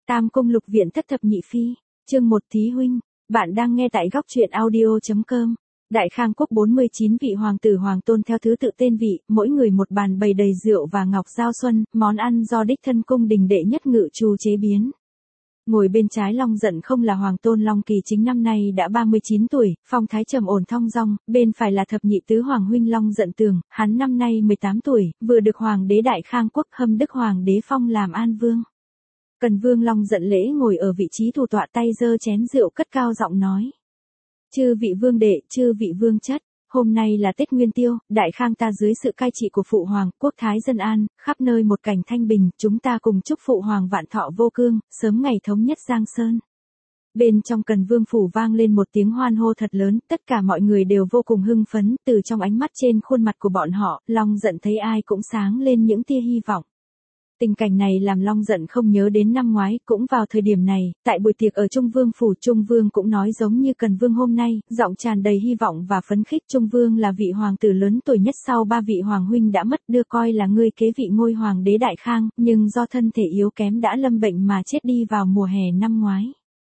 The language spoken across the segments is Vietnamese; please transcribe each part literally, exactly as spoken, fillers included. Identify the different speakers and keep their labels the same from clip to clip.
Speaker 1: Tam cung lục viện thất thập nhị phi, chương một Thí huynh, bạn đang nghe tại góc truyện audio.com. Đại Khang quốc bốn mươi chín vị hoàng tử hoàng tôn theo thứ tự tên vị, mỗi người một bàn bày đầy rượu và ngọc giao xuân, món ăn do đích thân cung đình đệ nhất Ngự Trù chế biến. Ngồi bên trái Long Giận không là hoàng tôn Long Kỳ Chính năm nay đã ba mươi chín tuổi, phong thái trầm ổn thong dong, bên phải là thập nhị tứ hoàng huynh Long Giận Tường, hắn năm nay mười tám tuổi, vừa được hoàng đế Đại Khang quốc Hâm Đức hoàng đế phong làm An Vương. Cần Vương Long Giận lễ ngồi ở vị trí thủ tọa, tay giơ chén rượu cất cao giọng nói: "Chư vị vương đệ, chư vị vương chất, hôm nay là Tết Nguyên Tiêu, Đại Khang ta dưới sự cai trị của phụ hoàng, quốc thái dân an, khắp nơi một cảnh thanh bình, chúng ta cùng chúc phụ hoàng vạn thọ vô cương, sớm ngày thống nhất Giang Sơn." Bên trong Cần Vương phủ vang lên một tiếng hoan hô thật lớn, tất cả mọi người đều vô cùng hưng phấn, từ trong ánh mắt trên khuôn mặt của bọn họ, Long Giận thấy ai cũng sáng lên những tia hy vọng. Tình cảnh này làm Long Giận không nhớ đến năm ngoái, cũng vào thời điểm này, tại buổi tiệc ở Trung Vương phủ, Trung Vương cũng nói giống như Cần Vương hôm nay, giọng tràn đầy hy vọng và phấn khích. Trung Vương là vị hoàng tử lớn tuổi nhất sau ba vị hoàng huynh đã mất, đưa coi là người kế vị ngôi hoàng đế Đại Khang, nhưng do thân thể yếu kém đã lâm bệnh mà chết đi vào mùa hè năm ngoái.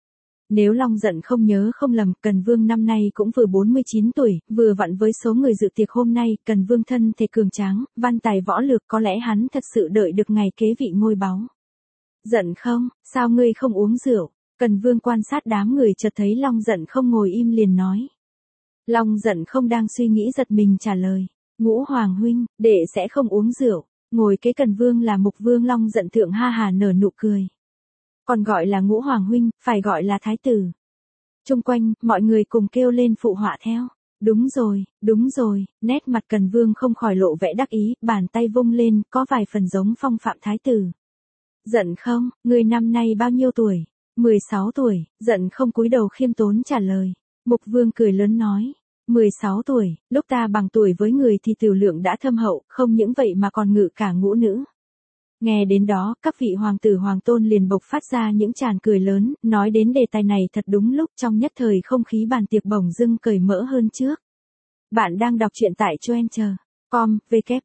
Speaker 1: Nếu Long Giận không nhớ không lầm, Cần Vương năm nay cũng vừa bốn mươi chín tuổi, vừa vặn với số người dự tiệc hôm nay. Cần Vương thân thể cường tráng, văn tài võ lược, có lẽ hắn thật sự đợi được ngày kế vị ngôi báu. "Giận không, sao ngươi không uống rượu?" Cần Vương quan sát đám người chợt thấy Long Giận không ngồi im liền nói. Long Giận không đang suy nghĩ giật mình trả lời: "Ngũ hoàng huynh, đệ sẽ không uống rượu." Ngồi kế Cần Vương là Mục Vương Long Giận thượng ha hà nở nụ cười. "Còn gọi là Ngũ hoàng huynh, phải gọi là thái tử." Chung quanh, mọi người cùng kêu lên phụ họa theo. "Đúng rồi, đúng rồi." Nét mặt Cần Vương không khỏi lộ vẻ đắc ý, bàn tay vung lên, có vài phần giống phong phạm thái tử. "Giận không, ngươi năm nay bao nhiêu tuổi?" mười sáu tuổi, Giận không cúi đầu khiêm tốn trả lời. Mục Vương cười lớn nói: mười sáu tuổi, lúc ta bằng tuổi với người thì tiểu lượng đã thâm hậu, không những vậy mà còn ngự cả ngũ nữ. Nghe đến đó, các vị hoàng tử hoàng tôn liền bộc phát ra những tràng cười lớn, nói đến đề tài này thật đúng lúc, trong nhất thời không khí bàn tiệc bỗng dưng cởi mở hơn trước. Bạn đang đọc truyện tại choencher chấm com,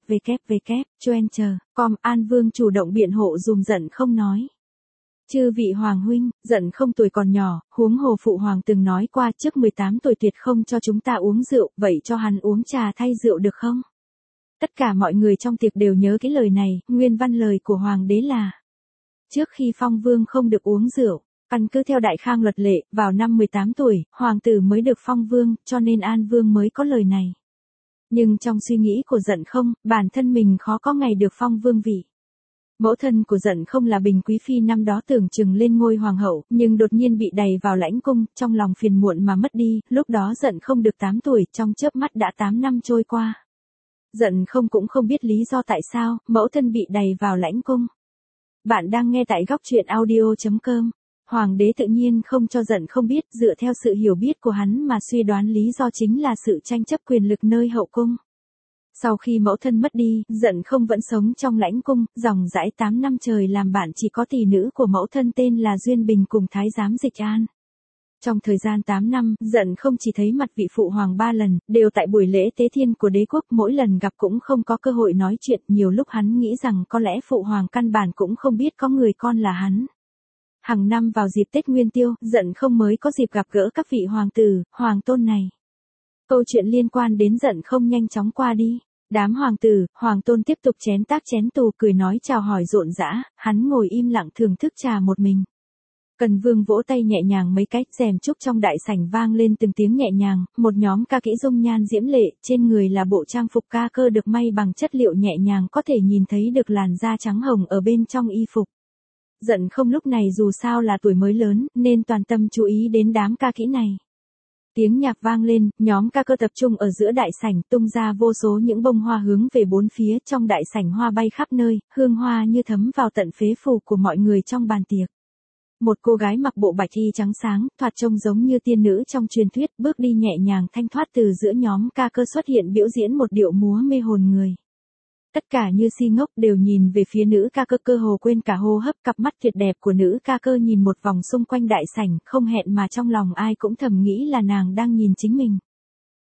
Speaker 1: www choencher chấm com. An Vương chủ động biện hộ dùm Giận không nói: "Chư vị hoàng huynh, Giận không tuổi còn nhỏ, huống hồ phụ hoàng từng nói qua trước mười tám tuổi tuyệt không cho chúng ta uống rượu, vậy cho hắn uống trà thay rượu được không?" Tất cả mọi người trong tiệc đều nhớ cái lời này, nguyên văn lời của hoàng đế là: trước khi phong vương không được uống rượu, căn cứ theo Đại Khang luật lệ, vào năm mười tám tuổi, hoàng tử mới được phong vương, cho nên An Vương mới có lời này. Nhưng trong suy nghĩ của Giận không, bản thân mình khó có ngày được phong vương vị. Mẫu thân của Giận không là Bình Quý Phi năm đó tưởng chừng lên ngôi hoàng hậu, nhưng đột nhiên bị đày vào lãnh cung, trong lòng phiền muộn mà mất đi, lúc đó Giận không được tám tuổi, trong chớp mắt đã tám năm trôi qua. Giận không cũng không biết lý do tại sao, mẫu thân bị đày vào lãnh cung. Bạn đang nghe tại góc truyện audio.com. Hoàng đế tự nhiên không cho Giận không biết, dựa theo sự hiểu biết của hắn mà suy đoán lý do chính là sự tranh chấp quyền lực nơi hậu cung. Sau khi mẫu thân mất đi, Giận không vẫn sống trong lãnh cung, dòng dãi tám năm trời làm bạn chỉ có tỷ nữ của mẫu thân tên là Duyên Bình cùng thái giám Dịch An. Trong thời gian tám năm, Giận không chỉ thấy mặt vị phụ hoàng ba lần, đều tại buổi lễ tế thiên của đế quốc, mỗi lần gặp cũng không có cơ hội nói chuyện, nhiều lúc hắn nghĩ rằng có lẽ phụ hoàng căn bản cũng không biết có người con là hắn. Hàng năm vào dịp Tết Nguyên Tiêu, Giận không mới có dịp gặp gỡ các vị hoàng tử, hoàng tôn này. Câu chuyện liên quan đến Giận không nhanh chóng qua đi. Đám hoàng tử, hoàng tôn tiếp tục chén tác chén tù, cười nói chào hỏi rộn rã, hắn ngồi im lặng thưởng thức trà một mình. Cần Vương vỗ tay nhẹ nhàng mấy cái, rèm trúc trong đại sảnh vang lên từng tiếng nhẹ nhàng, một nhóm ca kỹ dung nhan diễm lệ, trên người là bộ trang phục ca cơ được may bằng chất liệu nhẹ nhàng, có thể nhìn thấy được làn da trắng hồng ở bên trong y phục. Giận không lúc này dù sao là tuổi mới lớn, nên toàn tâm chú ý đến đám ca kỹ này. Tiếng nhạc vang lên, nhóm ca cơ tập trung ở giữa đại sảnh, tung ra vô số những bông hoa hướng về bốn phía, trong đại sảnh hoa bay khắp nơi, hương hoa như thấm vào tận phế phủ của mọi người trong bàn tiệc. Một cô gái mặc bộ bạch y trắng sáng, thoạt trông giống như tiên nữ trong truyền thuyết, bước đi nhẹ nhàng thanh thoát từ giữa nhóm ca cơ xuất hiện biểu diễn một điệu múa mê hồn người. Tất cả như si ngốc đều nhìn về phía nữ ca cơ, cơ hồ quên cả hô hấp, cặp mắt tuyệt đẹp của nữ ca cơ nhìn một vòng xung quanh đại sảnh, không hẹn mà trong lòng ai cũng thầm nghĩ là nàng đang nhìn chính mình.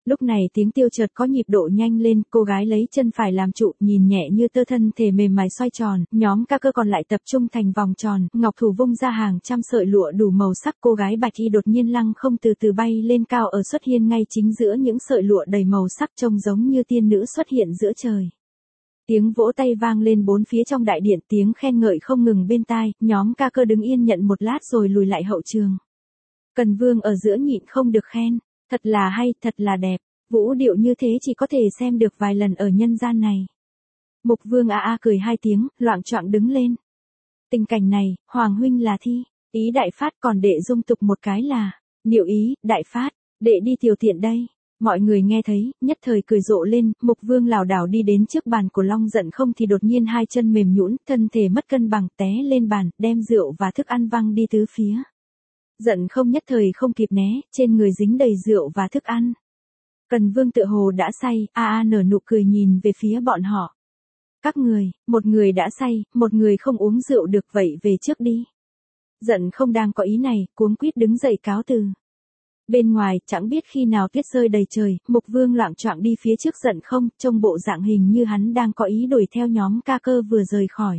Speaker 1: Lúc này tiếng tiêu chợt có nhịp độ nhanh lên, cô gái lấy chân phải làm trụ, nhìn nhẹ như tơ, thân thể mềm mại xoay tròn, nhóm ca cơ còn lại tập trung thành vòng tròn, ngọc thủ vung ra hàng trăm sợi lụa đủ màu sắc, cô gái bạch y đột nhiên lăng không từ từ bay lên cao ở xuất hiện ngay chính giữa những sợi lụa đầy màu sắc, trông giống như tiên nữ xuất hiện giữa trời. Tiếng vỗ tay vang lên bốn phía trong đại điện, tiếng khen ngợi không ngừng bên tai, nhóm ca cơ đứng yên nhận một lát rồi lùi lại hậu trường. Cần Vương ở giữa nhịn không được khen, thật là hay, thật là đẹp, vũ điệu như thế chỉ có thể xem được vài lần ở nhân gian này. Mục Vương a a cười hai tiếng, loạng choạng đứng lên. Tình cảnh này, Hoàng huynh là thi, ý đại phát, còn đệ dung tục một cái là, niệu ý, đại phát, đệ đi tiểu tiện đây. Mọi người nghe thấy, nhất thời cười rộ lên, Mục Vương lảo đảo đi đến trước bàn của Long Giận Không thì đột nhiên hai chân mềm nhũn, thân thể mất cân bằng, té lên bàn, đem rượu và thức ăn văng đi tứ phía. Giận Không nhất thời không kịp né, trên người dính đầy rượu và thức ăn. Cần Vương tựa hồ đã say, a a nở nụ cười nhìn về phía bọn họ. Các người, một người đã say, một người không uống rượu được, vậy về trước đi. Giận Không đang có ý này, cuống quýt đứng dậy cáo từ. Bên ngoài, chẳng biết khi nào tuyết rơi đầy trời, Mục Vương loạng choạng đi phía trước Giận Không, trông bộ dạng hình như hắn đang có ý đuổi theo nhóm ca cơ vừa rời khỏi.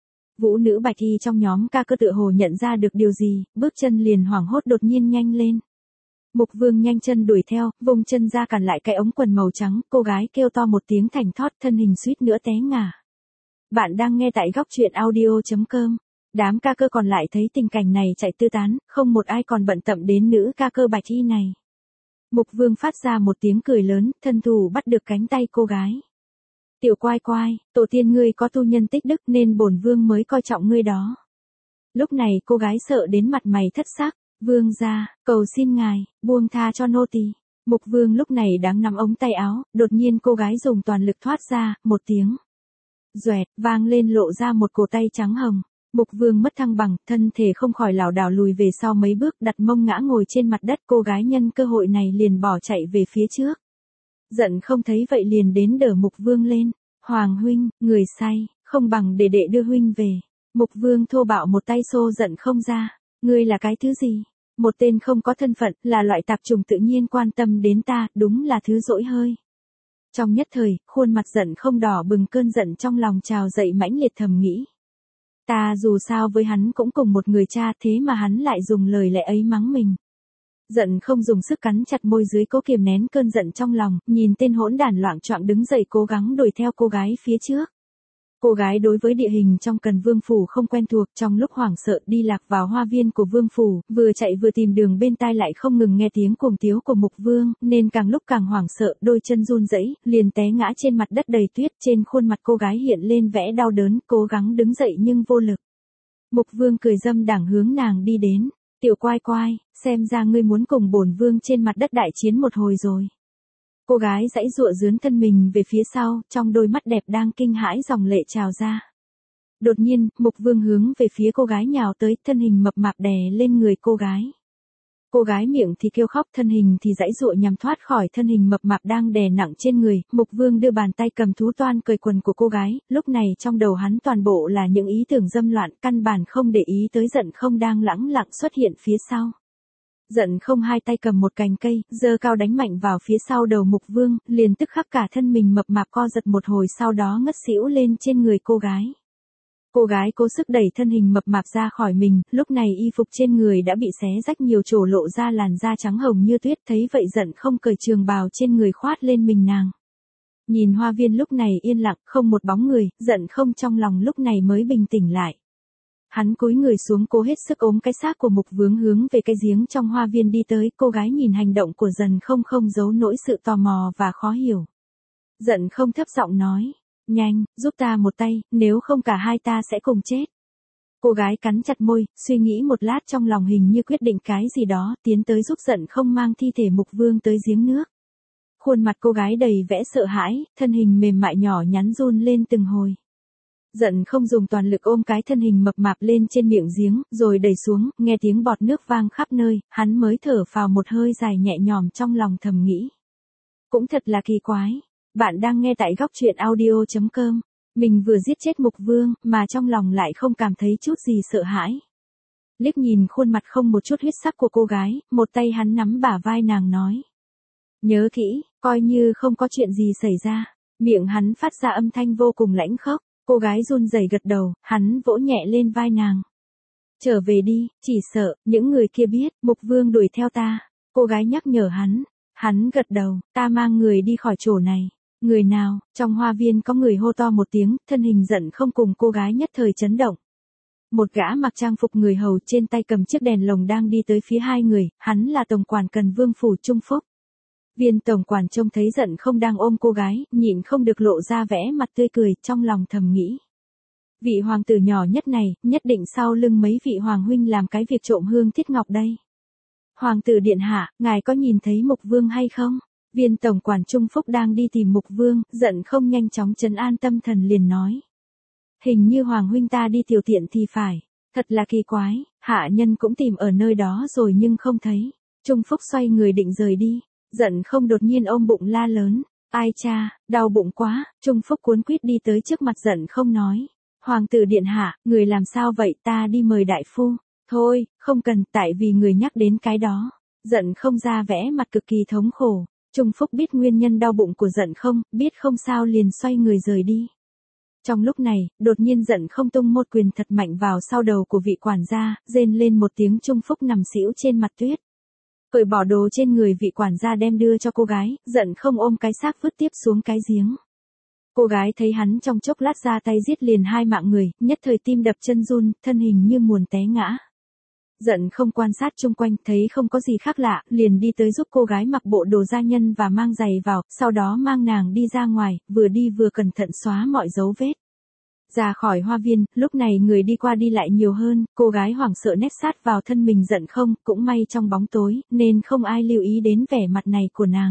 Speaker 1: Vũ nữ bạch y trong nhóm ca cơ tựa hồ nhận ra được điều gì, bước chân liền hoảng hốt đột nhiên nhanh lên. Mục Vương nhanh chân đuổi theo, vùng chân ra cản lại cái ống quần màu trắng, cô gái kêu to một tiếng thảnh thót, thân hình suýt nữa té ngã. Bạn đang nghe tại góc truyện audio chấm com. Đám ca cơ còn lại thấy tình cảnh này chạy tứ tán, không một ai còn bận tâm đến nữ ca cơ bạch y này. Mục Vương phát ra một tiếng cười lớn, thân thủ bắt được cánh tay cô gái. Tiểu Quai Quai, tổ tiên ngươi có tu nhân tích đức nên bổn Vương mới coi trọng ngươi đó. Lúc này cô gái sợ đến mặt mày thất sắc, Vương gia, cầu xin ngài, buông tha cho nô tỳ. Mục Vương lúc này đang nắm ống tay áo, đột nhiên cô gái dùng toàn lực thoát ra, một tiếng doẹt vang lên lộ ra một cổ tay trắng hồng. Mục Vương mất thăng bằng, thân thể không khỏi lảo đảo lùi về sau mấy bước, đặt mông ngã ngồi trên mặt đất, cô gái nhân cơ hội này liền bỏ chạy về phía trước. Giận Không thấy vậy liền đến đỡ Mục Vương lên, Hoàng huynh, người say, không bằng để đệ đưa huynh về. Mục Vương thô bạo một tay xô Giận Không ra, ngươi là cái thứ gì? Một tên không có thân phận, là loại tạp trùng tự nhiên quan tâm đến ta, đúng là thứ dỗi hơi. Trong nhất thời, khuôn mặt Giận Không đỏ bừng, cơn giận trong lòng trào dậy mãnh liệt, thầm nghĩ. Ta dù sao với hắn cũng cùng một người cha, thế mà hắn lại dùng lời lẽ ấy mắng mình. Giận Không dùng sức cắn chặt môi dưới, cố kiềm nén cơn giận trong lòng, nhìn tên hỗn đản loạng choạng đứng dậy cố gắng đuổi theo cô gái phía trước. Cô gái đối với địa hình trong Cần Vương phủ không quen thuộc, trong lúc hoảng sợ đi lạc vào hoa viên của Vương phủ, vừa chạy vừa tìm đường, bên tai lại không ngừng nghe tiếng cuồng tiếu của Mục Vương, nên càng lúc càng hoảng sợ, đôi chân run rẩy, liền té ngã trên mặt đất đầy tuyết, trên khuôn mặt cô gái hiện lên vẻ đau đớn, cố gắng đứng dậy nhưng vô lực. Mục Vương cười dâm đảng hướng nàng đi đến, Tiểu Quai Quai, xem ra ngươi muốn cùng bổn Vương trên mặt đất đại chiến một hồi rồi. Cô gái giãy giụa dướn thân mình về phía sau, trong đôi mắt đẹp đang kinh hãi dòng lệ trào ra. Đột nhiên, Mục Vương hướng về phía cô gái nhào tới, thân hình mập mạp đè lên người cô gái. Cô gái miệng thì kêu khóc, thân hình thì giãy giụa nhằm thoát khỏi thân hình mập mạp đang đè nặng trên người. Mục Vương đưa bàn tay cầm thú toan cởi quần của cô gái, lúc này trong đầu hắn toàn bộ là những ý tưởng dâm loạn, căn bản không để ý tới Giận Không đang lẳng lặng xuất hiện phía sau. Giận Không hai tay cầm một cành cây, giơ cao đánh mạnh vào phía sau đầu Mục Vương, liền tức khắc cả thân mình mập mạp co giật một hồi, sau đó ngất xỉu lên trên người cô gái. Cô gái cố sức đẩy thân hình mập mạp ra khỏi mình, lúc này y phục trên người đã bị xé rách nhiều chỗ, lộ ra làn da trắng hồng như tuyết, thấy vậy Giận Không cởi trường bào trên người khoát lên mình nàng. Nhìn hoa viên lúc này yên lặng, không một bóng người, Giận Không trong lòng lúc này mới bình tĩnh lại. Hắn cúi người xuống cố hết sức ôm cái xác của Mục Vương hướng về cái giếng trong hoa viên đi tới, cô gái nhìn hành động của Giận Không không giấu nỗi sự tò mò và khó hiểu. Giận Không thấp giọng nói, nhanh, giúp ta một tay, nếu không cả hai ta sẽ cùng chết. Cô gái cắn chặt môi, suy nghĩ một lát trong lòng hình như quyết định cái gì đó, tiến tới giúp Giận Không mang thi thể Mục Vương tới giếng nước. Khuôn mặt cô gái đầy vẻ sợ hãi, thân hình mềm mại nhỏ nhắn run lên từng hồi. Giận Không dùng toàn lực ôm cái thân hình mập mạp lên trên miệng giếng, rồi đẩy xuống, nghe tiếng bọt nước vang khắp nơi, hắn mới thở phào một hơi dài nhẹ nhõm, trong lòng thầm nghĩ. Cũng thật là kỳ quái. Bạn đang nghe tại góc truyện audio chấm com. Mình vừa giết chết Mục Vương, mà trong lòng lại không cảm thấy chút gì sợ hãi. Liếc nhìn khuôn mặt không một chút huyết sắc của cô gái, một tay hắn nắm bả vai nàng nói. Nhớ kỹ, coi như không có chuyện gì xảy ra. Miệng hắn phát ra âm thanh vô cùng lãnh khốc. Cô gái run rẩy gật đầu, hắn vỗ nhẹ lên vai nàng. Trở về đi, chỉ sợ, những người kia biết, Mục Vương đuổi theo ta. Cô gái nhắc nhở hắn. Hắn gật đầu, ta mang người đi khỏi chỗ này. Người nào? Trong hoa viên có người hô to một tiếng, thân hình giận không cùng cô gái nhất thời chấn động. Một gã mặc trang phục người hầu trên tay cầm chiếc đèn lồng đang đi tới phía hai người, hắn là tổng quản Cần Vương phủ Trung Phúc. Viên tổng quản trông thấy giận không đang ôm cô gái, nhịn không được lộ ra vẻ mặt tươi cười, trong lòng thầm nghĩ. Vị hoàng tử nhỏ nhất này, nhất định sau lưng mấy vị hoàng huynh làm cái việc trộm hương thiết ngọc đây. Hoàng tử điện hạ, ngài có nhìn thấy Mục Vương hay không? Viên tổng quản Trung Phúc đang đi tìm Mục Vương, giận không nhanh chóng trấn an tâm thần liền nói. Hình như hoàng huynh ta đi tiểu tiện thì phải, thật là kỳ quái, hạ nhân cũng tìm ở nơi đó rồi nhưng không thấy. Trung Phúc xoay người định rời đi, giận không đột nhiên ôm bụng la lớn, ai cha, đau bụng quá. Trung Phúc cuốn quýt đi tới trước mặt giận không nói. Hoàng tử điện hạ, người làm sao vậy, ta đi mời đại phu. Thôi, không cần, tại vì người nhắc đến cái đó. Giận không ra vẽ mặt cực kỳ thống khổ. Trung Phúc biết nguyên nhân đau bụng của giận không, biết không sao liền xoay người rời đi. Trong lúc này, đột nhiên giận không tung một quyền thật mạnh vào sau đầu của vị quản gia, rên lên một tiếng. Trung Phúc nằm xỉu trên mặt tuyết. Cởi bỏ đồ trên người vị quản gia đem đưa cho cô gái, giận không ôm cái xác vứt tiếp xuống cái giếng. Cô gái thấy hắn trong chốc lát ra tay giết liền hai mạng người, nhất thời tim đập chân run, thân hình như muồn té ngã. Giận không quan sát chung quanh, thấy không có gì khác lạ, liền đi tới giúp cô gái mặc bộ đồ gia nhân và mang giày vào, sau đó mang nàng đi ra ngoài, vừa đi vừa cẩn thận xóa mọi dấu vết. Ra khỏi hoa viên, lúc này người đi qua đi lại nhiều hơn, cô gái hoảng sợ nép sát vào thân mình giận không, cũng may trong bóng tối, nên không ai lưu ý đến vẻ mặt này của nàng.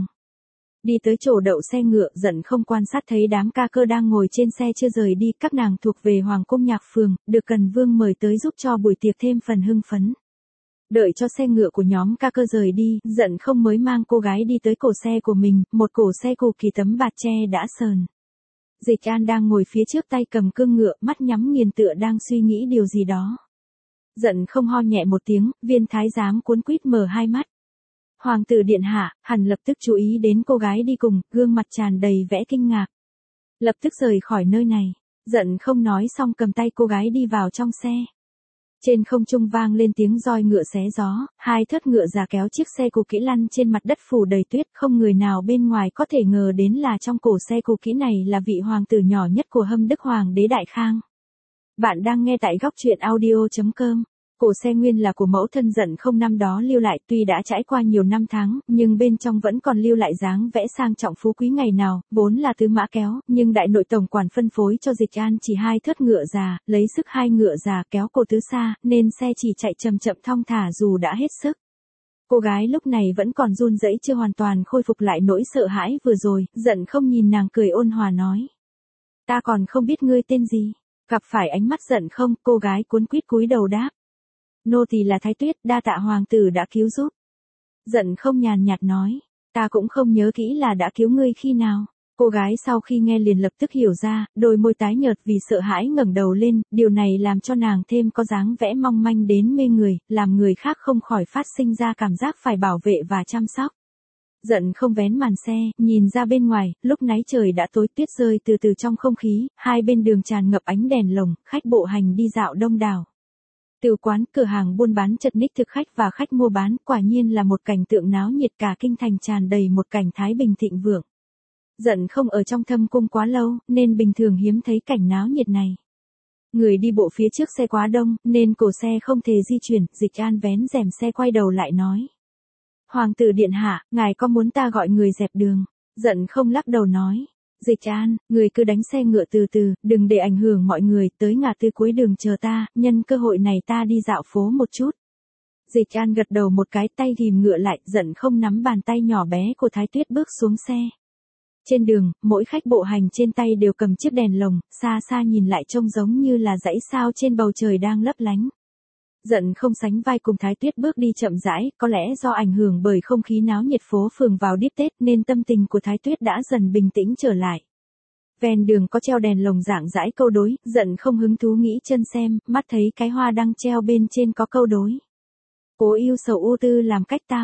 Speaker 1: Đi tới chỗ đậu xe ngựa, giận không quan sát thấy đám ca cơ đang ngồi trên xe chưa rời đi, các nàng thuộc về Hoàng cung Nhạc Phường, được Cần Vương mời tới giúp cho buổi tiệc thêm phần hưng phấn. Đợi cho xe ngựa của nhóm ca cơ rời đi, giận không mới mang cô gái đi tới cổ xe của mình, một cổ xe cổ kỳ tấm bạt tre đã sờn. Dịch An đang ngồi phía trước tay cầm cương ngựa, mắt nhắm nghiền tựa đang suy nghĩ điều gì đó. Giận không ho nhẹ một tiếng, viên thái giám cuốn quýt mở hai mắt. Hoàng tử điện hạ, hẳn lập tức chú ý đến cô gái đi cùng, gương mặt tràn đầy vẻ kinh ngạc. Lập tức rời khỏi nơi này, giận không nói xong cầm tay cô gái đi vào trong xe. Trên không trung vang lên tiếng roi ngựa xé gió, hai thớt ngựa già kéo chiếc xe cũ kỹ lăn trên mặt đất phủ đầy tuyết, không người nào bên ngoài có thể ngờ đến là trong cổ xe cũ kỹ này là vị hoàng tử nhỏ nhất của Hâm Đức Hoàng đế Đại Khang. Bạn đang nghe tại góc truyện audio chấm com. Cổ xe nguyên là của mẫu thân giận không năm đó lưu lại, tuy đã trải qua nhiều năm tháng, nhưng bên trong vẫn còn lưu lại dáng vẽ sang trọng phú quý ngày nào, vốn là tứ mã kéo, nhưng đại nội tổng quản phân phối cho Dịch An chỉ hai thớt ngựa già, lấy sức hai ngựa già kéo cổ tứ xa, nên xe chỉ chạy chậm chậm thong thả dù đã hết sức. Cô gái lúc này vẫn còn run rẩy chưa hoàn toàn khôi phục lại nỗi sợ hãi vừa rồi, giận không nhìn nàng cười ôn hòa nói. Ta còn không biết ngươi tên gì. Gặp phải ánh mắt giận không, cô gái cuốn quýt cúi đầu đáp. Nô tỳ là Thái Tuyết, đa tạ hoàng tử đã cứu giúp. Giận không nhàn nhạt nói, ta cũng không nhớ kỹ là đã cứu ngươi khi nào. Cô gái sau khi nghe liền lập tức hiểu ra, đôi môi tái nhợt vì sợ hãi ngẩng đầu lên, điều này làm cho nàng thêm có dáng vẽ mong manh đến mê người, làm người khác không khỏi phát sinh ra cảm giác phải bảo vệ và chăm sóc. Giận không vén màn xe, nhìn ra bên ngoài, lúc nãy trời đã tối, tuyết rơi từ từ trong không khí, hai bên đường tràn ngập ánh đèn lồng, khách bộ hành đi dạo đông đảo. Từ quán, cửa hàng buôn bán chật ních thực khách và khách mua bán, quả nhiên là một cảnh tượng náo nhiệt, cả kinh thành tràn đầy một cảnh thái bình thịnh vượng. Giận không ở trong thâm cung quá lâu, nên bình thường hiếm thấy cảnh náo nhiệt này. Người đi bộ phía trước xe quá đông, nên cổ xe không thể di chuyển, Dịch An vén rèm xe quay đầu lại nói. Hoàng tử điện hạ, ngài có muốn ta gọi người dẹp đường? Giận không lắc đầu nói. Dịch An, người cứ đánh xe ngựa từ từ, đừng để ảnh hưởng mọi người, tới ngã tư cuối đường chờ ta, nhân cơ hội này ta đi dạo phố một chút. Dịch An gật đầu một cái, tay ghìm ngựa lại, giận không nắm bàn tay nhỏ bé của Thái Tuyết bước xuống xe. Trên đường, mỗi khách bộ hành trên tay đều cầm chiếc đèn lồng, xa xa nhìn lại trông giống như là dãy sao trên bầu trời đang lấp lánh. Giận không sánh vai cùng Thái Tuyết bước đi chậm rãi, có lẽ do ảnh hưởng bởi không khí náo nhiệt phố phường vào đít Tết nên tâm tình của Thái Tuyết đã dần bình tĩnh trở lại. Ven đường có treo đèn lồng rạng rãi câu đối, giận không hứng thú nghĩ chân xem, mắt thấy cái hoa đăng treo bên trên có câu đối. Cố yêu sầu ưu tư làm cách tao,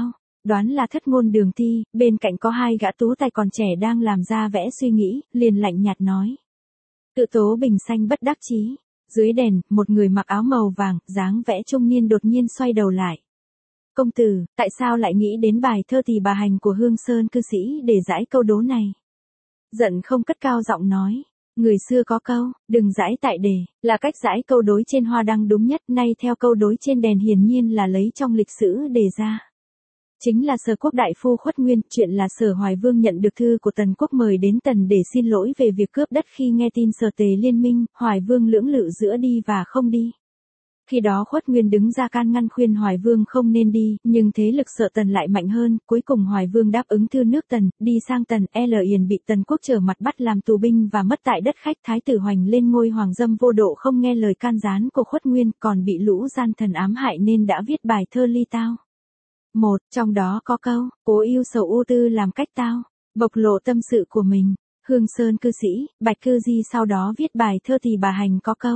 Speaker 1: đoán là thất ngôn Đường Thi, bên cạnh có hai gã tú tài còn trẻ đang làm ra vẻ suy nghĩ, liền lạnh nhạt nói. Tự Tố Bình xanh bất đắc chí. Dưới đèn, một người mặc áo màu vàng, dáng vẻ trung niên đột nhiên xoay đầu lại. Công tử, tại sao lại nghĩ đến bài thơ Tỳ Bà Hành của Hương Sơn cư sĩ để giải câu đố này? Giận không cất cao giọng nói. Người xưa có câu, đừng giải tại đề, là cách giải câu đối trên hoa đăng đúng nhất, nay theo câu đối trên đèn hiển nhiên là lấy trong lịch sử đề ra. Chính là Sở Quốc đại phu Khuất Nguyên, chuyện là Sở Hoài Vương nhận được thư của Tần Quốc mời đến Tần để xin lỗi về việc cướp đất khi nghe tin Sở Tề liên minh, Hoài Vương lưỡng lự giữa đi và không đi. Khi đó Khuất Nguyên đứng ra can ngăn khuyên Hoài Vương không nên đi, nhưng thế lực Sở Tần lại mạnh hơn, cuối cùng Hoài Vương đáp ứng thư nước Tần, đi sang Tần, L Yên bị Tần Quốc trở mặt bắt làm tù binh và mất tại đất khách. Thái tử Hoành lên ngôi hoàng dâm vô độ không nghe lời can gián của Khuất Nguyên, còn bị lũ gian thần ám hại nên đã viết bài thơ ly tao. Một, trong đó có câu, cố yêu sầu ưu tư làm cách tao, bộc lộ tâm sự của mình. Hương Sơn cư sĩ, Bạch Cư Di sau đó viết bài thơ Tỳ Bà Hành có câu.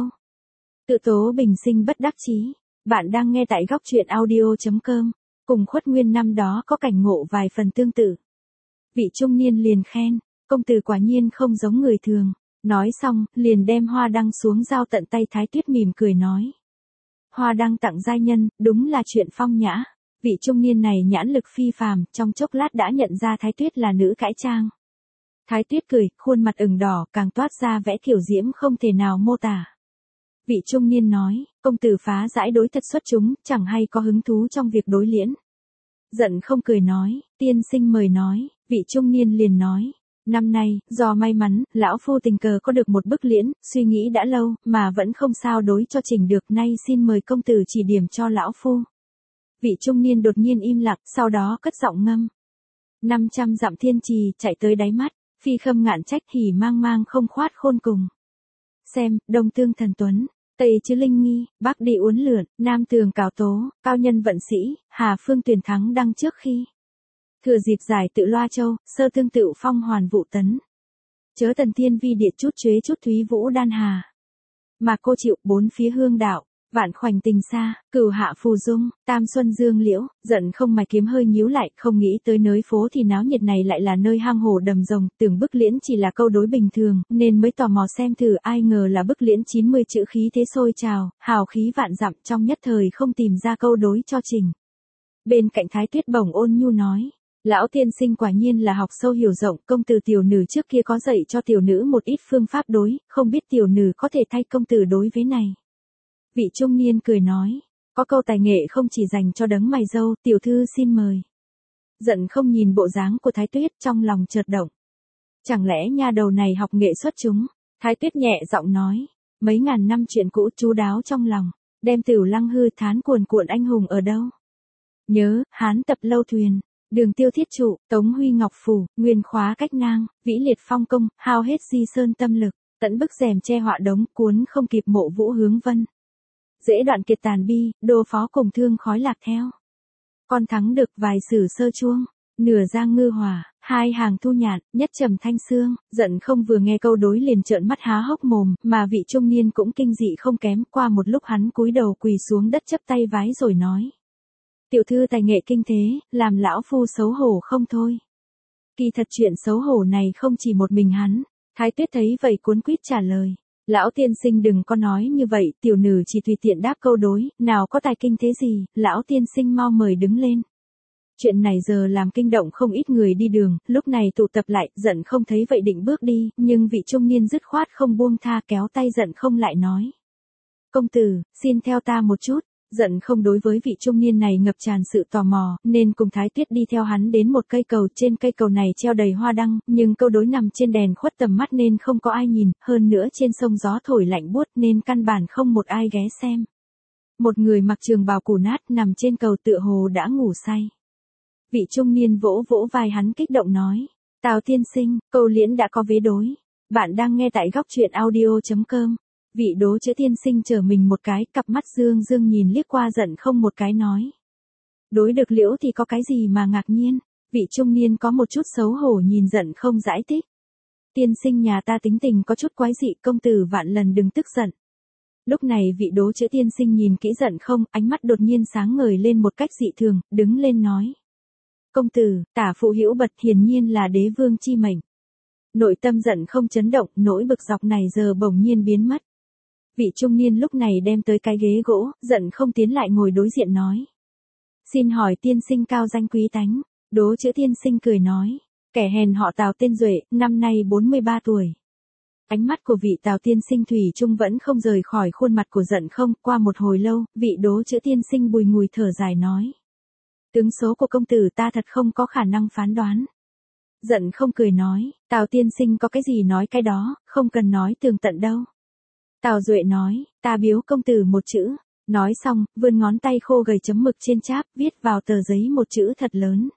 Speaker 1: Tự Tố Bình sinh bất đắc chí. Bạn đang nghe tại góc truyện audio.com. Cùng Khuất Nguyên năm đó có cảnh ngộ vài phần tương tự. Vị trung niên liền khen, công tử quả nhiên không giống người thường. Nói xong, liền đem hoa đăng xuống giao tận tay Thái Tuyết mỉm cười nói. Hoa đăng tặng giai nhân, đúng là chuyện phong nhã. Vị trung niên này nhãn lực phi phàm, trong chốc lát đã nhận ra Thái Tuyết là nữ cải trang. Thái Tuyết cười, khuôn mặt ửng đỏ, càng toát ra vẻ kiểu diễm không thể nào mô tả. Vị trung niên nói, công tử phá giải đối thật xuất chúng, chẳng hay có hứng thú trong việc đối liễn. Giận không cười nói, tiên sinh mời nói, vị trung niên liền nói. Năm nay, do may mắn, lão phu tình cờ có được một bức liễn, suy nghĩ đã lâu, mà vẫn không sao đối cho chỉnh được, nay xin mời công tử chỉ điểm cho lão phu. Vị trung niên đột nhiên im lặng, sau đó cất giọng ngâm. Năm trăm dặm thiên trì, chạy tới đáy mắt, phi khâm ngạn trách hỉ mang mang không khoát khôn cùng. Xem, đông tương thần tuấn, tây chứ linh nghi, bắc đi uốn lượn, nam tường cào tố, cao nhân vận sĩ, hà phương tuyển thắng đăng trước khi. Thừa dịp giải tự loa châu, sơ tương tự phong hoàn vụ tấn. Chớ tần thiên vi địa chút chế chút thúy vũ đan hà. Mà cô chịu bốn phía hương đạo. Vạn khoảnh tình xa, cửu hạ phù dung, tam xuân dương liễu. Giận không mày kiếm hơi nhíu lại, không nghĩ tới nơi phố thì náo nhiệt này lại là nơi hang hồ đầm rồng, tưởng bức liễn chỉ là câu đối bình thường, nên mới tò mò xem thử, ai ngờ là bức liễn chín mươi chữ khí thế sôi trào, hào khí vạn dặm, trong nhất thời không tìm ra câu đối cho trình. Bên cạnh Thái Tuyết bồng ôn nhu nói, lão tiên sinh quả nhiên là học sâu hiểu rộng, công tử tiểu nữ trước kia có dạy cho tiểu nữ một ít phương pháp đối, không biết tiểu nữ có thể thay công tử đối với này. Vị trung niên cười nói, có câu tài nghệ không chỉ dành cho đấng mày râu, tiểu thư xin mời. Giận không nhìn bộ dáng của Thái Tuyết, trong lòng chợt động. Chẳng lẽ nha đầu này học nghệ xuất chúng? Thái Tuyết nhẹ giọng nói, mấy ngàn năm chuyện cũ chú đáo trong lòng, đem Tửu Lăng hư thán cuồn cuộn anh hùng ở đâu? Nhớ, Hán tập lâu thuyền, Đường Tiêu thiết trụ, Tống Huy ngọc phủ, Nguyên khóa cách nang, Vĩ liệt phong công, hao hết di sơn tâm lực, tận bức rèm che họa đống, cuốn không kịp mộ vũ hướng vân. Dễ đoạn kiệt tàn bi, đô phó cùng thương khói lạc theo. Con thắng được vài sử sơ chuông, nửa giang ngư hòa, hai hàng thu nhạn, nhất trầm thanh xương. Giận không vừa nghe câu đối liền trợn mắt há hốc mồm, mà vị trung niên cũng kinh dị không kém. Qua một lúc hắn cúi đầu quỳ xuống đất chấp tay vái rồi nói. Tiểu thư tài nghệ kinh thế, làm lão phu xấu hổ không thôi. Kỳ thật chuyện xấu hổ này không chỉ một mình hắn. Thái Tuyết thấy vậy cuốn quýt trả lời. Lão tiên sinh đừng có nói như vậy, tiểu nữ chỉ tùy tiện đáp câu đối, nào có tài kinh thế gì, lão tiên sinh mau mời đứng lên. Chuyện này giờ làm kinh động không ít người đi đường, lúc này tụ tập lại, Giận không thấy vậy định bước đi, nhưng vị trung niên dứt khoát không buông tha, kéo tay Giận không lại nói. Công tử, xin theo ta một chút. Giận không đối với vị trung niên này ngập tràn sự tò mò, nên cùng Thái Tuyết đi theo hắn đến một cây cầu, trên cây cầu này treo đầy hoa đăng, nhưng câu đối nằm trên đèn khuất tầm mắt nên không có ai nhìn, hơn nữa trên sông gió thổi lạnh buốt nên căn bản không một ai ghé xem. Một người mặc trường bào cũ nát nằm trên cầu tựa hồ đã ngủ say. Vị trung niên vỗ vỗ vai hắn kích động nói, Tào tiên sinh, câu liễn đã có vế đối. Bạn đang nghe tại góc truyện audio.com. Vị đố chữ tiên sinh trở mình một cái, cặp mắt dương dương nhìn liếc qua Giận không một cái nói. Đối được liễu thì có cái gì mà ngạc nhiên, vị trung niên có một chút xấu hổ nhìn Giận không giải thích. Tiên sinh nhà ta tính tình có chút quái dị, công tử vạn lần đừng tức giận. Lúc này vị đố chữ tiên sinh nhìn kỹ Giận không, ánh mắt đột nhiên sáng ngời lên một cách dị thường, đứng lên nói. công tử, tả phụ hữu bật hiển nhiên là đế vương chi mệnh. Nội tâm giận không chấn động, nỗi bực dọc này giờ bỗng nhiên biến mất. Vị trung niên lúc này đem tới cái ghế gỗ, giận không tiến lại ngồi đối diện nói. Xin hỏi tiên sinh cao danh quý tánh, Đố Chữ tiên sinh cười nói. Kẻ hèn họ Tào tên Duệ, năm nay bốn mươi ba tuổi. Ánh mắt của vị Tào tiên sinh thủy chung vẫn không rời khỏi khuôn mặt của giận không, qua một hồi lâu, vị Đố Chữ tiên sinh bùi ngùi thở dài nói. Tướng số của công tử ta thật không có khả năng phán đoán. Giận không cười nói, Tào tiên sinh có cái gì nói cái đó, không cần nói tường tận đâu. Tào Duệ nói, ta biếu công tử một chữ. Nói xong, vươn ngón tay khô gầy chấm mực trên cháp, viết vào tờ giấy một chữ thật lớn.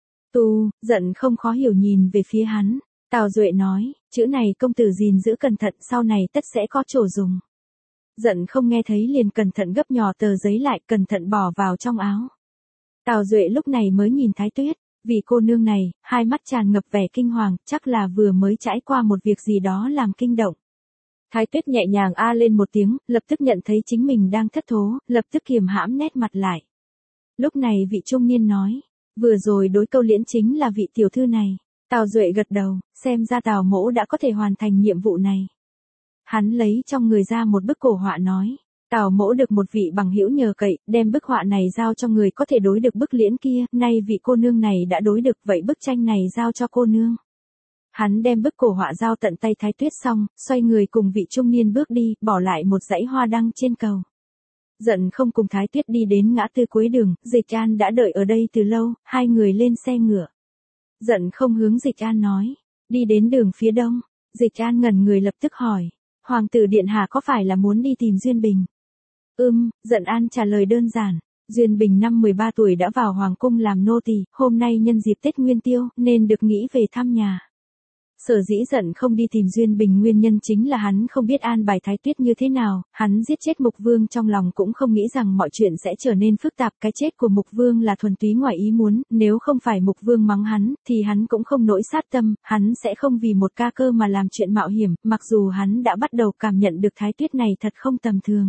Speaker 1: Tu, giận không khó hiểu nhìn về phía hắn. Tào Duệ nói, chữ này công tử gìn giữ cẩn thận, sau này tất sẽ có chỗ dùng. Giận không nghe thấy liền cẩn thận gấp nhỏ tờ giấy lại, cẩn thận bỏ vào trong áo. Tào Duệ lúc này mới nhìn Thái Tuyết, vì cô nương này, hai mắt tràn ngập vẻ kinh hoàng, chắc là vừa mới trải qua một việc gì đó làm kinh động. Thái Tuyết nhẹ nhàng a lên một tiếng, lập tức nhận thấy chính mình đang thất thố, lập tức kiềm hãm nét mặt lại. Lúc này vị trung niên nói, vừa rồi đối câu liễn chính là vị tiểu thư này. Tào Duệ gật đầu, xem ra Tào mỗ đã có thể hoàn thành nhiệm vụ này. Hắn lấy trong người ra một bức cổ họa nói, Tào mỗ được một vị bằng hữu nhờ cậy, đem bức họa này giao cho người có thể đối được bức liễn kia, nay vị cô nương này đã đối được, vậy bức tranh này giao cho cô nương. Hắn đem bức cổ họa giao tận tay Thái Tuyết xong, xoay người cùng vị trung niên bước đi, bỏ lại một dãy hoa đăng trên cầu. Giận không cùng Thái Tuyết đi đến ngã tư cuối đường, Dịch An đã đợi ở đây từ lâu, hai người lên xe ngựa. Giận không hướng Dịch An nói, đi đến đường phía đông. Dịch An ngẩn người lập tức hỏi, Hoàng tử điện hạ có phải là muốn đi tìm Duyên Bình? Ừm, Giận An trả lời đơn giản. Duyên Bình năm mười ba tuổi đã vào hoàng cung làm nô tỳ, hôm nay nhân dịp Tết Nguyên Tiêu, nên được nghĩ về thăm nhà. Sở dĩ giận không đi tìm Duyên Bình nguyên nhân chính là hắn không biết an bài Thái Tuyết như thế nào, hắn giết chết Mục Vương trong lòng cũng không nghĩ rằng mọi chuyện sẽ trở nên phức tạp, cái chết của Mục Vương là thuần túy ngoài ý muốn, nếu không phải Mục Vương mắng hắn, thì hắn cũng không nỗi sát tâm, hắn sẽ không vì một ca cơ mà làm chuyện mạo hiểm, mặc dù hắn đã bắt đầu cảm nhận được Thái Tuyết này thật không tầm thường.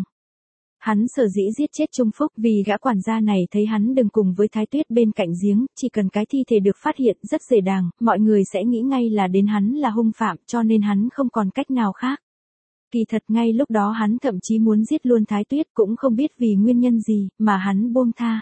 Speaker 1: Hắn sở dĩ giết chết Trung Phúc vì gã quản gia này thấy hắn đừng cùng với Thái Tuyết bên cạnh giếng, chỉ cần cái thi thể được phát hiện rất dễ dàng, mọi người sẽ nghĩ ngay là đến hắn là hung phạm, cho nên hắn không còn cách nào khác. Kỳ thật ngay lúc đó hắn thậm chí muốn giết luôn Thái Tuyết, cũng không biết vì nguyên nhân gì mà hắn buông tha.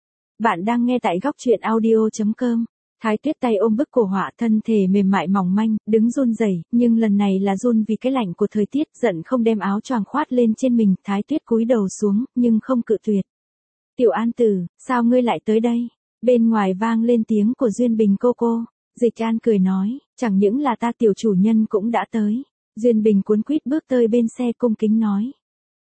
Speaker 1: Bạn đang nghe tại góc truyện audio chấm com. Thái Tuyết tay ôm bức cổ họa, thân thể mềm mại mỏng manh, đứng run rẩy, nhưng lần này là run vì cái lạnh của thời tiết, giận không đem áo choàng khoát lên trên mình, Thái Tuyết cúi đầu xuống, nhưng không cự tuyệt. Tiểu An tử, sao ngươi lại tới đây? Bên ngoài vang lên tiếng của Duyên Bình cô cô. Dịch An cười nói, chẳng những là ta tiểu chủ nhân cũng đã tới. Duyên Bình cuốn quýt bước tới bên xe cung kính nói.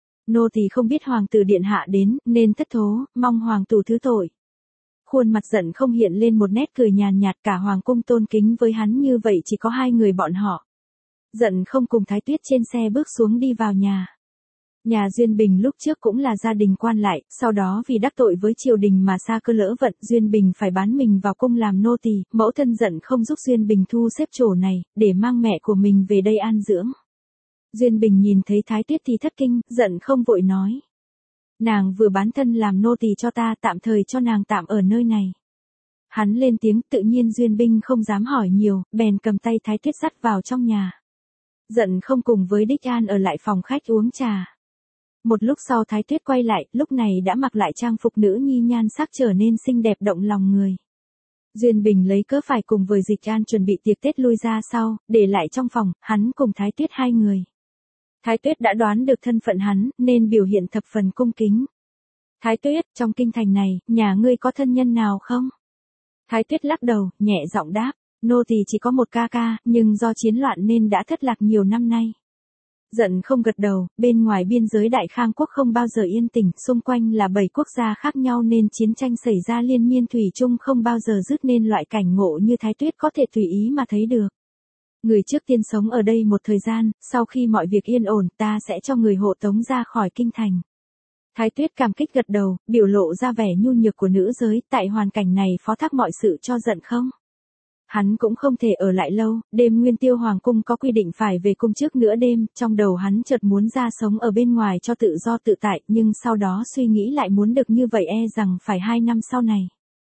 Speaker 1: Nô tỳ không biết hoàng tử điện hạ đến, nên thất thố, mong hoàng tử thứ tội. Khuôn mặt giận không hiện lên một nét cười nhàn nhạt, cả hoàng cung tôn kính với hắn như vậy chỉ có hai người bọn họ. Giận không cùng Thái Tuyết trên xe bước xuống đi vào nhà. Nhà Duyên Bình lúc trước cũng là gia đình quan lại, sau đó vì đắc tội với triều đình mà sa cơ lỡ vận, Duyên Bình phải bán mình vào cung làm nô tỳ, mẫu thân giận không giúp Duyên Bình thu xếp chỗ này, để mang mẹ của mình về đây an dưỡng. Duyên Bình nhìn thấy Thái Tuyết thì thất kinh, giận không vội nói. Nàng vừa bán thân làm nô tỳ cho ta, tạm thời cho nàng tạm ở nơi này. Hắn lên tiếng, tự nhiên Duyên Bình không dám hỏi nhiều, bèn cầm tay Thái Tuyết dắt vào trong nhà. Giận không cùng với Đích An ở lại phòng khách uống trà. Một lúc sau Thái Tuyết quay lại, lúc này đã mặc lại trang phục nữ nhi, nhan sắc trở nên xinh đẹp động lòng người. Duyên Bình lấy cớ phải cùng với Dịch An chuẩn bị tiệc Tết lui ra sau, để lại trong phòng, hắn cùng Thái Tuyết hai người. Thái Tuyết đã đoán được thân phận hắn, nên biểu hiện thập phần cung kính. Thái Tuyết, trong kinh thành này, nhà ngươi có thân nhân nào không? Thái Tuyết lắc đầu, nhẹ giọng đáp, nô tỳ chỉ có một ca ca, nhưng do chiến loạn nên đã thất lạc nhiều năm nay. Giận không gật đầu, bên ngoài biên giới Đại Khang quốc không bao giờ yên tĩnh, xung quanh là bảy quốc gia khác nhau nên chiến tranh xảy ra liên miên thủy chung không bao giờ dứt, nên loại cảnh ngộ như Thái Tuyết có thể tùy ý mà thấy được. Người trước tiên sống ở đây một thời gian, sau khi mọi việc yên ổn, ta sẽ cho người hộ tống ra khỏi kinh thành. Thái Tuyết cảm kích gật đầu, biểu lộ ra vẻ nhu nhược của nữ giới, tại hoàn cảnh này phó thác mọi sự cho giận không. Hắn cũng không thể ở lại lâu, đêm Nguyên Tiêu hoàng cung có quy định phải về cung trước nửa đêm, trong đầu hắn chợt muốn ra sống ở bên ngoài cho tự do tự tại, nhưng sau đó suy nghĩ lại muốn được như vậy e rằng phải hai năm sau này.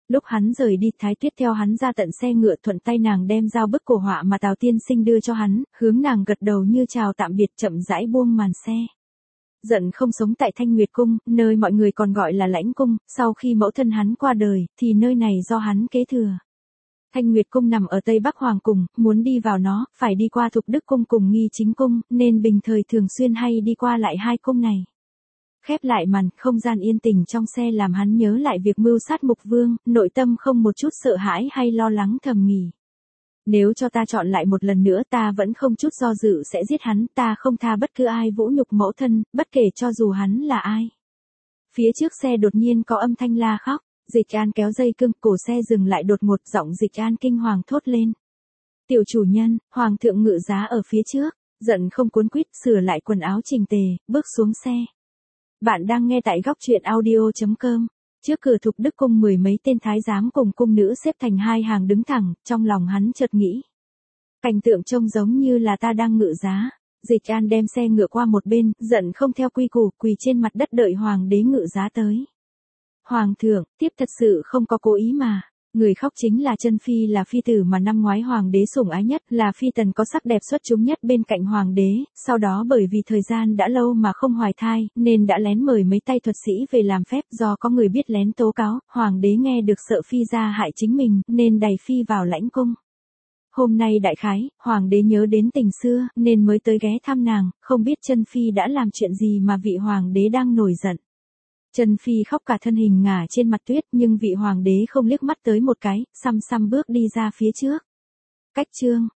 Speaker 1: Lúc hắn rời đi, Thái Tuyết theo hắn ra tận xe ngựa, thuận tay nàng đem giao bức cổ họa mà Tào tiên sinh đưa cho hắn, hướng nàng gật đầu như chào tạm biệt, chậm rãi buông màn xe. Giận không sống tại Thanh Nguyệt Cung, nơi mọi người còn gọi là Lãnh Cung, sau khi mẫu thân hắn qua đời, thì nơi này do hắn kế thừa. Thanh Nguyệt Cung nằm ở Tây Bắc Hoàng Cung, muốn đi vào nó, phải đi qua Thục Đức Cung cùng Nghi Chính Cung, nên bình thời thường xuyên hay đi qua lại hai cung này. Khép lại màn, không gian yên tĩnh trong xe làm hắn nhớ lại việc mưu sát Mục Vương, nội tâm không một chút sợ hãi hay lo lắng, thầm nghĩ. Nếu cho ta chọn lại một lần nữa, ta vẫn không chút do dự sẽ giết hắn, ta không tha bất cứ ai vũ nhục mẫu thân, bất kể cho dù hắn là ai. Phía trước xe đột nhiên có âm thanh la khóc, Dịch An kéo dây cương, cổ xe dừng lại đột ngột, giọng Dịch An kinh hoàng thốt lên. Tiểu chủ nhân, hoàng thượng ngự giá ở phía trước. Giận không cuốn quýt sửa lại quần áo chỉnh tề, bước xuống xe. Bạn đang nghe tại góc truyện audio chấm com. Trước cửa Thục Đức Cung mười mấy tên thái giám cùng cung nữ xếp thành hai hàng đứng thẳng, trong lòng hắn chợt nghĩ. Cảnh tượng trông giống như là ta đang ngự giá. Dịch An đem xe ngựa qua một bên, Giận không theo quy củ, quỳ trên mặt đất đợi hoàng đế ngự giá tới. Hoàng thượng, tiếp thật sự không có cố ý mà. Người khóc chính là Chân Phi, là phi tử mà năm ngoái hoàng đế sủng ái nhất, là phi tần có sắc đẹp xuất chúng nhất bên cạnh hoàng đế, sau đó bởi vì thời gian đã lâu mà không hoài thai, nên đã lén mời mấy tay thuật sĩ về làm phép, do có người biết lén tố cáo, hoàng đế nghe được sợ phi gia hại chính mình, nên đày phi vào Lãnh Cung. Hôm nay đại khái, hoàng đế nhớ đến tình xưa, nên mới tới ghé thăm nàng, không biết Chân Phi đã làm chuyện gì mà vị hoàng đế đang nổi giận. Chân Phi khóc cả thân hình ngả trên mặt tuyết, nhưng vị hoàng đế không liếc mắt tới một cái, xăm xăm bước đi ra phía trước. Cách chương